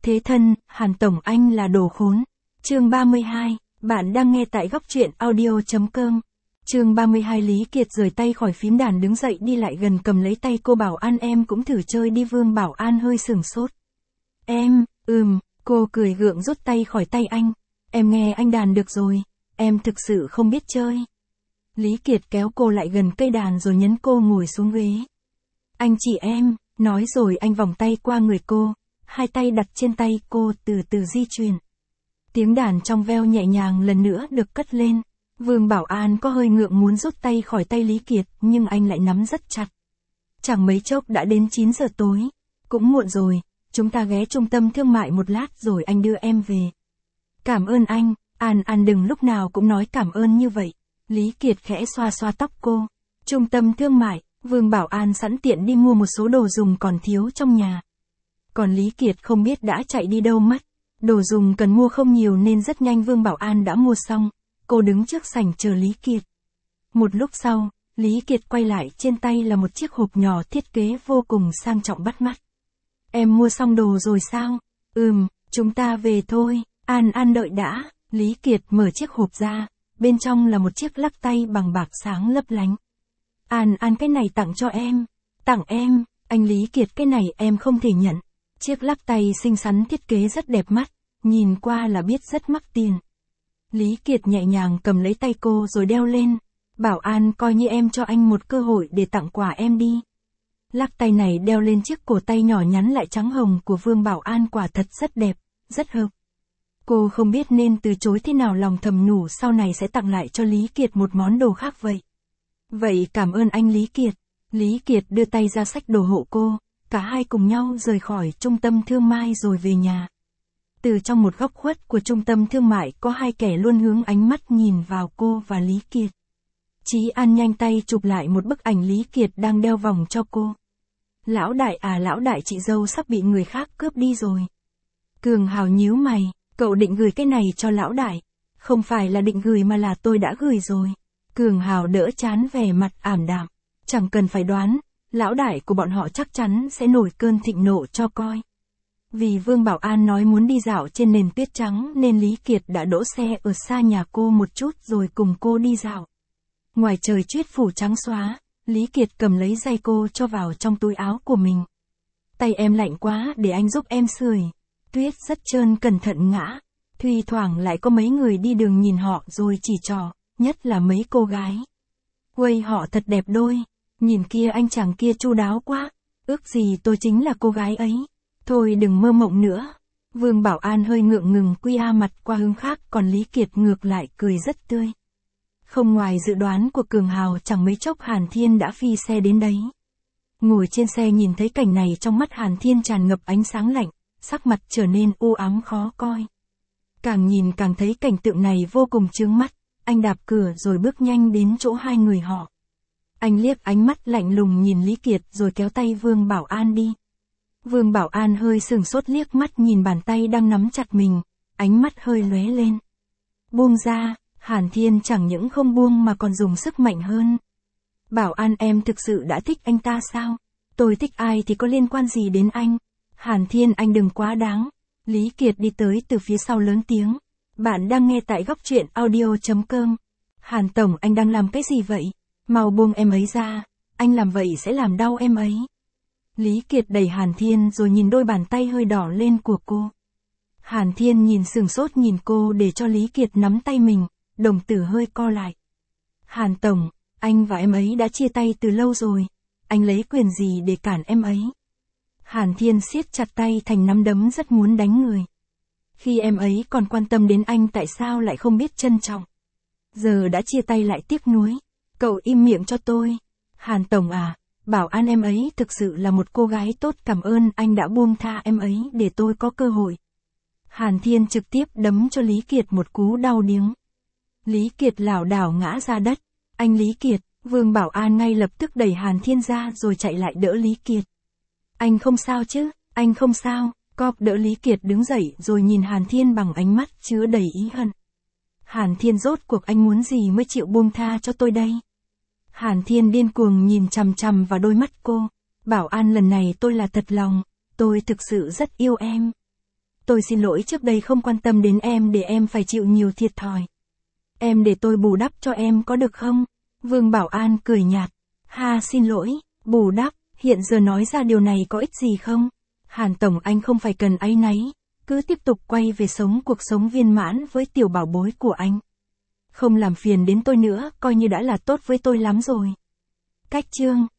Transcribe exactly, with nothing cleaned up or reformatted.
Thế thân, Hàn Tổng anh là đồ khốn. Chương ba mươi hai, bạn đang nghe tại góc truyện audio.com. Chương ba mươi hai Lý Kiệt rời tay khỏi phím đàn đứng dậy đi lại gần cầm lấy tay cô Bảo An em cũng thử chơi đi Vương Bảo An hơi sửng sốt. Em, ừm, cô cười gượng rút tay khỏi tay anh. Em nghe anh đàn được rồi, em thực sự không biết chơi. Lý Kiệt kéo cô lại gần cây đàn rồi nhấn cô ngồi xuống ghế. Anh chỉ em, nói rồi anh vòng tay qua người cô, hai tay đặt trên tay cô từ từ di chuyển. Tiếng đàn trong veo nhẹ nhàng lần nữa được cất lên. Vương Bảo An có hơi ngượng muốn rút tay khỏi tay Lý Kiệt nhưng anh lại nắm rất chặt. Chẳng mấy chốc đã đến chín giờ tối. Cũng muộn rồi, chúng ta ghé trung tâm thương mại một lát rồi anh đưa em về. Cảm ơn anh, An An đừng lúc nào cũng nói cảm ơn như vậy. Lý Kiệt khẽ xoa xoa tóc cô. Trung tâm thương mại, Vương Bảo An sẵn tiện đi mua một số đồ dùng còn thiếu trong nhà. Còn Lý Kiệt không biết đã chạy đi đâu mất. Đồ dùng cần mua không nhiều nên rất nhanh Vương Bảo An đã mua xong. Cô đứng trước sảnh chờ Lý Kiệt. Một lúc sau, Lý Kiệt quay lại trên tay là một chiếc hộp nhỏ thiết kế vô cùng sang trọng bắt mắt. Em mua xong đồ rồi sao? Ừm, chúng ta về thôi, An An đợi đã. Lý Kiệt mở chiếc hộp ra, bên trong là một chiếc lắc tay bằng bạc sáng lấp lánh. An An cái này tặng cho em. Tặng em, anh Lý Kiệt cái này em không thể nhận. Chiếc lắc tay xinh xắn thiết kế rất đẹp mắt, nhìn qua là biết rất mắc tiền. Lý Kiệt nhẹ nhàng cầm lấy tay cô rồi đeo lên. Bảo An coi như em cho anh một cơ hội để tặng quà em đi. Lắc tay này đeo lên chiếc cổ tay nhỏ nhắn lại trắng hồng của Vương Bảo An quả thật rất đẹp, rất hợp. Cô không biết nên từ chối thế nào lòng thầm nhủ sau này sẽ tặng lại cho Lý Kiệt một món đồ khác vậy. Vậy cảm ơn anh Lý Kiệt. Lý Kiệt đưa tay ra xách đồ hộ cô, cả hai cùng nhau rời khỏi trung tâm thương mại rồi về nhà. Từ trong một góc khuất của trung tâm thương mại có hai kẻ luôn hướng ánh mắt nhìn vào cô và Lý Kiệt. Chí An nhanh tay chụp lại một bức ảnh Lý Kiệt đang đeo vòng cho cô. Lão đại à lão đại chị dâu sắp bị người khác cướp đi rồi. Cường Hào nhíu mày, cậu định gửi cái này cho lão đại. Không phải là định gửi mà là tôi đã gửi rồi. Cường Hào đỡ chán vẻ mặt ảm đạm. Chẳng cần phải đoán, lão đại của bọn họ chắc chắn sẽ nổi cơn thịnh nộ cho coi. Vì Vương Bảo An nói muốn đi dạo trên nền tuyết trắng nên Lý Kiệt đã đỗ xe ở xa nhà cô một chút rồi cùng cô đi dạo. Ngoài trời tuyết phủ trắng xóa, Lý Kiệt cầm lấy giày cô cho vào trong túi áo của mình. Tay em lạnh quá để anh giúp em sưởi. Tuyết rất trơn cẩn thận ngã. Thi thoảng lại có mấy người đi đường nhìn họ rồi chỉ trỏ, nhất là mấy cô gái. Uầy họ thật đẹp đôi. Nhìn kia anh chàng kia chu đáo quá. Ước gì tôi chính là cô gái ấy. Thôi đừng mơ mộng nữa. Vương Bảo An hơi ngượng ngừng quy a mặt qua hướng khác còn Lý Kiệt ngược lại cười rất tươi. Không ngoài dự đoán của Cường Hào chẳng mấy chốc Hàn Thiên đã phi xe đến đấy. Ngồi trên xe nhìn thấy cảnh này trong mắt Hàn Thiên tràn ngập ánh sáng lạnh, sắc mặt trở nên u ám khó coi. Càng nhìn càng thấy cảnh tượng này vô cùng chướng mắt, anh đạp cửa rồi bước nhanh đến chỗ hai người họ. Anh liếc ánh mắt lạnh lùng nhìn Lý Kiệt rồi kéo tay Vương Bảo An đi. Vương Bảo An hơi sừng sốt liếc mắt nhìn bàn tay đang nắm chặt mình, ánh mắt hơi lóe lên. Buông ra, Hàn Thiên chẳng những không buông mà còn dùng sức mạnh hơn. Bảo An em thực sự đã thích anh ta sao? Tôi thích ai thì có liên quan gì đến anh? Hàn Thiên anh đừng quá đáng. Lý Kiệt đi tới từ phía sau lớn tiếng. Bạn đang nghe tại góc truyện audio.com. Hàn Tổng anh đang làm cái gì vậy? Mau buông em ấy ra, anh làm vậy sẽ làm đau em ấy. Lý Kiệt đẩy Hàn Thiên rồi nhìn đôi bàn tay hơi đỏ lên của cô. Hàn Thiên nhìn sừng sốt nhìn cô để cho Lý Kiệt nắm tay mình, đồng tử hơi co lại. Hàn Tổng, anh và em ấy đã chia tay từ lâu rồi, anh lấy quyền gì để cản em ấy? Hàn Thiên siết chặt tay thành nắm đấm rất muốn đánh người. Khi em ấy còn quan tâm đến anh tại sao lại không biết trân trọng? Giờ đã chia tay lại tiếc nuối. Cậu im miệng cho tôi. Hàn Tổng à, Bảo An em ấy thực sự là một cô gái tốt cảm ơn anh đã buông tha em ấy để tôi có cơ hội. Hàn Thiên trực tiếp đấm cho Lý Kiệt một cú đau điếng. Lý Kiệt lảo đảo ngã ra đất. Anh Lý Kiệt, Vương Bảo An ngay lập tức đẩy Hàn Thiên ra rồi chạy lại đỡ Lý Kiệt. Anh không sao chứ, anh không sao. Cọp đỡ Lý Kiệt đứng dậy rồi nhìn Hàn Thiên bằng ánh mắt chứa đầy ý hận. Hàn Thiên rốt cuộc anh muốn gì mới chịu buông tha cho tôi đây? Hàn Thiên điên cuồng nhìn chằm chằm vào đôi mắt cô. Bảo An lần này tôi là thật lòng, tôi thực sự rất yêu em. Tôi xin lỗi trước đây không quan tâm đến em để em phải chịu nhiều thiệt thòi. Em để tôi bù đắp cho em có được không? Vương Bảo An cười nhạt. Ha, xin lỗi, bù đắp, hiện giờ nói ra điều này có ích gì không? Hàn Tổng, anh không phải cần áy náy, cứ tiếp tục quay về sống cuộc sống viên mãn với tiểu bảo bối của anh. Không làm phiền đến tôi nữa, coi như đã là tốt với tôi lắm rồi. Cách chương